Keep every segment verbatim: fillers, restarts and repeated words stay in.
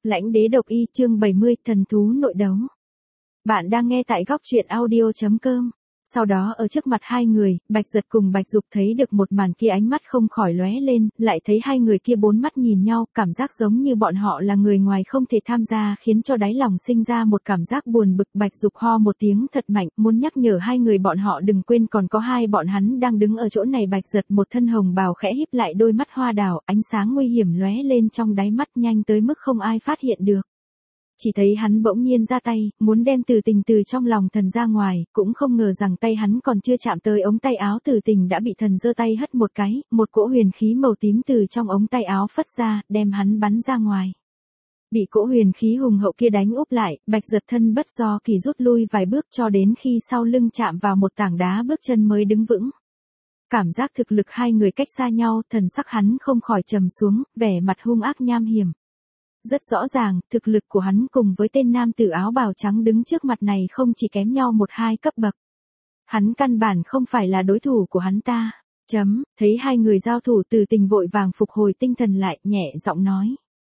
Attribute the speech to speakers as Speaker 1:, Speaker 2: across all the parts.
Speaker 1: Lãnh đế độc y chương bảy mươi thần thú nội đấu. Bạn đang nghe tại góc truyện audio chấm com. Sau đó ở trước mặt hai người, Bạch Giật cùng Bạch Dục thấy được một màn kia, ánh mắt không khỏi lóe lên, lại thấy hai người kia bốn mắt nhìn nhau, cảm giác giống như bọn họ là người ngoài không thể tham gia, khiến cho đáy lòng sinh ra một cảm giác buồn bực. Bạch Dục ho một tiếng thật mạnh, muốn nhắc nhở hai người bọn họ đừng quên còn có hai bọn hắn đang đứng ở chỗ này. Bạch Giật một thân hồng bào khẽ híp lại đôi mắt hoa đào, ánh sáng nguy hiểm lóe lên trong đáy mắt nhanh tới mức không ai phát hiện được. Chỉ thấy hắn bỗng nhiên ra tay, muốn đem Từ Tình từ trong lòng thần ra ngoài, cũng không ngờ rằng tay hắn còn chưa chạm tới ống tay áo Từ Tình đã bị thần giơ tay hất một cái, một cỗ huyền khí màu tím từ trong ống tay áo phất ra, đem hắn bắn ra ngoài. Bị cỗ huyền khí hùng hậu kia đánh úp lại, Bạch Giật thân bất do kỳ rút lui vài bước cho đến khi sau lưng chạm vào một tảng đá bước chân mới đứng vững. Cảm giác thực lực hai người cách xa nhau, thần sắc hắn không khỏi trầm xuống, vẻ mặt hung ác nham hiểm. Rất rõ ràng, thực lực của hắn cùng với tên nam tử áo bào trắng đứng trước mặt này không chỉ kém nhau một hai cấp bậc. Hắn căn bản không phải là đối thủ của hắn ta. Chấm, thấy hai người giao thủ, Từ Tình vội vàng phục hồi tinh thần lại, nhẹ giọng nói.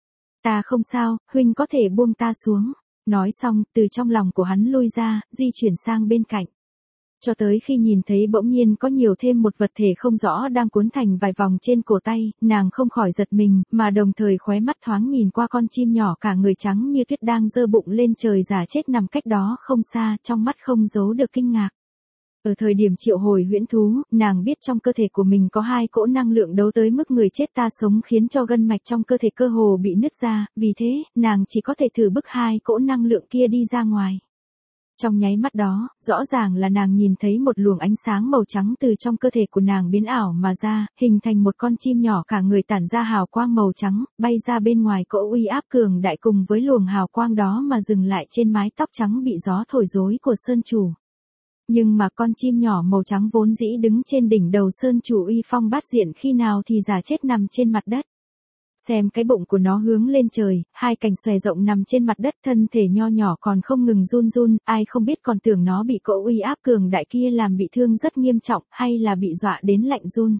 Speaker 1: Ta không sao, huynh có thể buông ta xuống. Nói xong, từ trong lòng của hắn lui ra, di chuyển sang bên cạnh. Cho tới khi nhìn thấy bỗng nhiên có nhiều thêm một vật thể không rõ đang cuốn thành vài vòng trên cổ tay, nàng không khỏi giật mình, mà đồng thời khóe mắt thoáng nhìn qua con chim nhỏ cả người trắng như tuyết đang giơ bụng lên trời giả chết nằm cách đó không xa, trong mắt không giấu được kinh ngạc. Ở thời điểm triệu hồi huyễn thú, nàng biết trong cơ thể của mình có hai cỗ năng lượng đấu tới mức người chết ta sống, khiến cho gân mạch trong cơ thể cơ hồ bị nứt ra, vì thế, nàng chỉ có thể thử bức hai cỗ năng lượng kia đi ra ngoài. Trong nháy mắt đó, rõ ràng là nàng nhìn thấy một luồng ánh sáng màu trắng từ trong cơ thể của nàng biến ảo mà ra, hình thành một con chim nhỏ cả người tản ra hào quang màu trắng, bay ra bên ngoài cỗ uy áp cường đại cùng với luồng hào quang đó mà dừng lại trên mái tóc trắng bị gió thổi rối của sơn chủ. Nhưng mà con chim nhỏ màu trắng vốn dĩ đứng trên đỉnh đầu sơn chủ uy phong bát diện khi nào thì giả chết nằm trên mặt đất. Xem cái bụng của nó hướng lên trời, hai cánh xòe rộng nằm trên mặt đất, thân thể nho nhỏ còn không ngừng run run, ai không biết còn tưởng nó bị cỗ uy áp cường đại kia làm bị thương rất nghiêm trọng, hay là bị dọa đến lạnh run.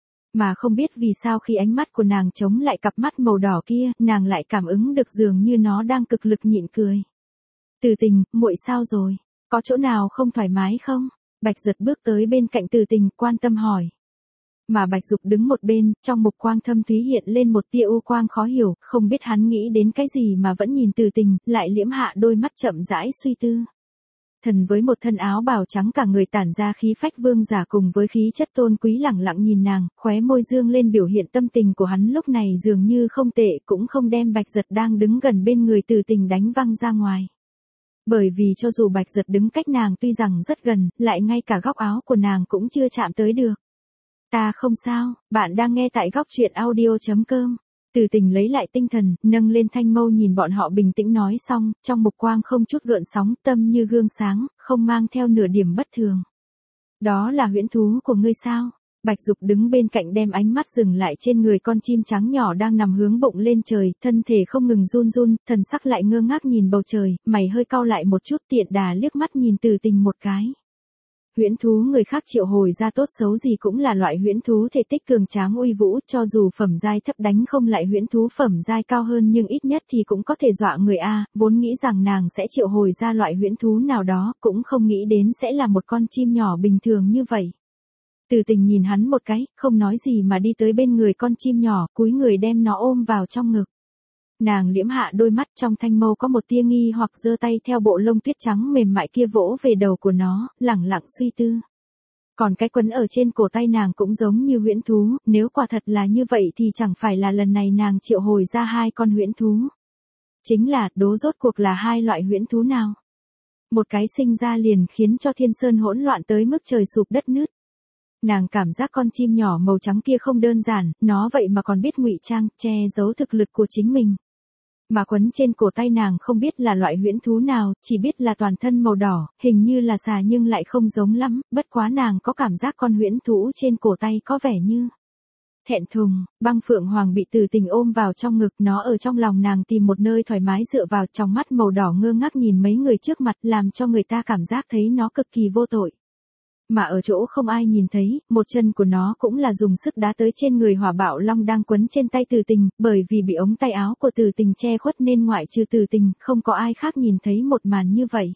Speaker 1: Mà không biết vì sao khi ánh mắt của nàng chống lại cặp mắt màu đỏ kia, nàng lại cảm ứng được dường như nó đang cực lực nhịn cười. Từ Tình, muội sao rồi? Có chỗ nào không thoải mái không? Bạch Giật bước tới bên cạnh Từ Tình, quan tâm hỏi. Mà Bạch Dục đứng một bên, trong mục quang thâm thúy hiện lên một tia u quang khó hiểu, không biết hắn nghĩ đến cái gì mà vẫn nhìn Từ Tình, lại liễm hạ đôi mắt chậm rãi suy tư. Thần với một thân áo bào trắng cả người tản ra khí phách vương giả cùng với khí chất tôn quý lẳng lặng nhìn nàng, khóe môi dương lên biểu hiện tâm tình của hắn lúc này dường như không tệ, cũng không đem Bạch Giật đang đứng gần bên người Từ Tình đánh văng ra ngoài. Bởi vì cho dù Bạch Giật đứng cách nàng tuy rằng rất gần, lại ngay cả góc áo của nàng cũng chưa chạm tới được. Ta không sao, bạn đang nghe tại góc truyện audio chấm com. Từ Tình lấy lại tinh thần, nâng lên thanh mâu nhìn bọn họ bình tĩnh nói xong, trong mục quang không chút gợn sóng, tâm như gương sáng, không mang theo nửa điểm bất thường. Đó là huyễn thú của ngươi sao? Bạch Dục đứng bên cạnh đem ánh mắt dừng lại trên người con chim trắng nhỏ đang nằm hướng bụng lên trời, thân thể không ngừng run run, thần sắc lại ngơ ngác nhìn bầu trời, mày hơi cau lại một chút, tiện đà liếc mắt nhìn Từ Tình một cái. Huyễn thú người khác triệu hồi ra tốt xấu gì cũng là loại huyễn thú thể tích cường tráng uy vũ, cho dù phẩm giai thấp đánh không lại huyễn thú phẩm giai cao hơn nhưng ít nhất thì cũng có thể dọa người a, vốn nghĩ rằng nàng sẽ triệu hồi ra loại huyễn thú nào đó, cũng không nghĩ đến sẽ là một con chim nhỏ bình thường như vậy. Từ Tình nhìn hắn một cái, không nói gì mà đi tới bên người con chim nhỏ, cúi người đem nó ôm vào trong ngực. Nàng liễm hạ đôi mắt, trong thanh mâu có một tia nghi hoặc, giơ tay theo bộ lông tuyết trắng mềm mại kia vỗ về đầu của nó, lẳng lặng suy tư. Còn cái quấn ở trên cổ tay nàng cũng giống như huyễn thú, nếu quả thật là như vậy thì chẳng phải là lần này nàng triệu hồi ra hai con huyễn thú. Chính là, đố rốt cuộc là hai loại huyễn thú nào? Một cái sinh ra liền khiến cho thiên sơn hỗn loạn tới mức trời sụp đất nứt. Nàng cảm giác con chim nhỏ màu trắng kia không đơn giản, nó vậy mà còn biết ngụy trang, che giấu thực lực của chính mình. Mà quấn trên cổ tay nàng không biết là loại huyễn thú nào, chỉ biết là toàn thân màu đỏ, hình như là xà nhưng lại không giống lắm, bất quá nàng có cảm giác con huyễn thú trên cổ tay có vẻ như thẹn thùng. Băng Phượng Hoàng bị Từ Tình ôm vào trong ngực, nó ở trong lòng nàng tìm một nơi thoải mái dựa vào, trong mắt màu đỏ ngơ ngác nhìn mấy người trước mặt, làm cho người ta cảm giác thấy nó cực kỳ vô tội. Mà ở chỗ không ai nhìn thấy, một chân của nó cũng là dùng sức đá tới trên người hỏa bạo long đang quấn trên tay Từ Tình, bởi vì bị ống tay áo của Từ Tình che khuất nên ngoại trừ Từ Tình, không có ai khác nhìn thấy một màn như vậy.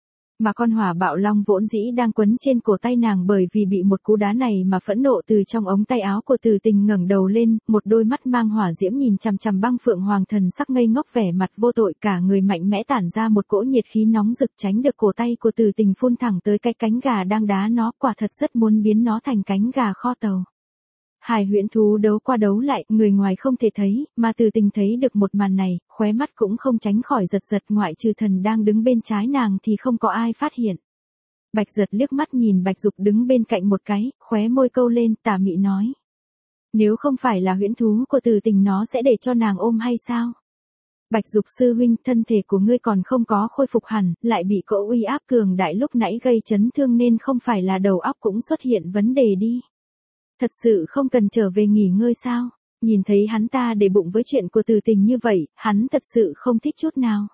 Speaker 1: Mà con hỏa bạo long vốn dĩ đang quấn trên cổ tay nàng bởi vì bị một cú đá này mà phẫn nộ từ trong ống tay áo của Từ Tình ngẩng đầu lên, một đôi mắt mang hỏa diễm nhìn chằm chằm băng phượng hoàng thần sắc ngây ngốc vẻ mặt vô tội, cả người mạnh mẽ tản ra một cỗ nhiệt khí nóng rực, tránh được cổ tay của Từ Tình phun thẳng tới cái cánh gà đang đá nó, quả thật rất muốn biến nó thành cánh gà kho tàu. Hai huyễn thú đấu qua đấu lại, người ngoài không thể thấy, mà Từ Tình thấy được một màn này, khóe mắt cũng không tránh khỏi giật giật, ngoại trừ thần đang đứng bên trái nàng thì không có ai phát hiện. Bạch Giật liếc mắt nhìn Bạch Dục đứng bên cạnh một cái, khóe môi câu lên, tà mị nói. Nếu không phải là huyễn thú của Từ Tình nó sẽ để cho nàng ôm hay sao? Bạch Dục sư huynh, thân thể của ngươi còn không có khôi phục hẳn, lại bị cỗ uy áp cường đại lúc nãy gây chấn thương nên không phải là đầu óc cũng xuất hiện vấn đề đi. Thật sự không cần trở về nghỉ ngơi sao? Nhìn thấy hắn ta để bụng với chuyện của Từ Tình như vậy, hắn thật sự không thích chút nào.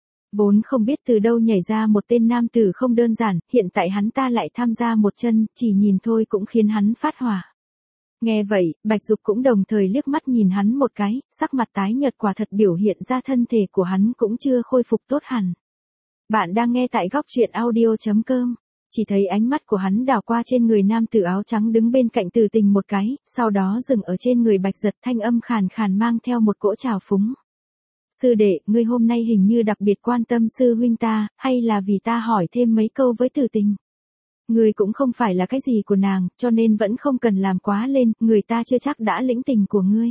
Speaker 1: Vốn không biết từ đâu nhảy ra một tên nam tử không đơn giản, hiện tại hắn ta lại tham gia một chân, chỉ nhìn thôi cũng khiến hắn phát hỏa. Nghe vậy, Bạch Dục cũng đồng thời liếc mắt nhìn hắn một cái, sắc mặt tái nhợt, quả thật biểu hiện ra thân thể của hắn cũng chưa khôi phục tốt hẳn. Bạn đang nghe tại góc truyện audio chấm com. Chỉ thấy ánh mắt của hắn đảo qua trên người nam tử áo trắng đứng bên cạnh Từ Tình một cái, sau đó dừng ở trên người Bạch Giật, thanh âm khàn khàn mang theo một cỗ trào phúng. Sư đệ, ngươi hôm nay hình như đặc biệt quan tâm sư huynh ta, hay là vì ta hỏi thêm mấy câu với Từ Tình? Ngươi cũng không phải là cái gì của nàng, cho nên vẫn không cần làm quá lên, người ta chưa chắc đã lĩnh tình của ngươi.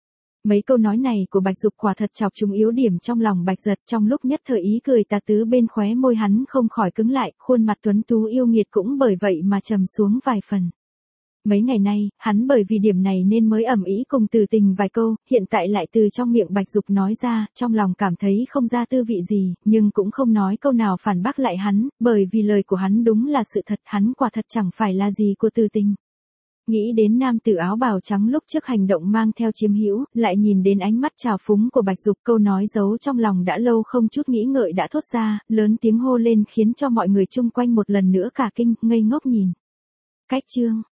Speaker 1: Mấy câu nói này của Bạch Dục quả thật chọc trúng yếu điểm trong lòng Bạch Giật, trong lúc nhất thời ý cười tà tứ bên khóe môi hắn không khỏi cứng lại, khuôn mặt tuấn tú yêu nghiệt cũng bởi vậy mà trầm xuống vài phần. Mấy ngày nay, hắn bởi vì điểm này nên mới ầm ĩ cùng Từ Tình vài câu, hiện tại lại từ trong miệng Bạch Dục nói ra, trong lòng cảm thấy không ra tư vị gì, nhưng cũng không nói câu nào phản bác lại hắn, bởi vì lời của hắn đúng là sự thật, hắn quả thật chẳng phải là gì của Từ Tình. Nghĩ đến nam tử áo bào trắng lúc trước hành động mang theo chiếm hữu, lại nhìn đến ánh mắt trào phúng của Bạch Dục, câu nói giấu trong lòng đã lâu không chút nghĩ ngợi đã thốt ra, lớn tiếng hô lên khiến cho mọi người chung quanh một lần nữa cả kinh, ngây ngốc nhìn. Cách chương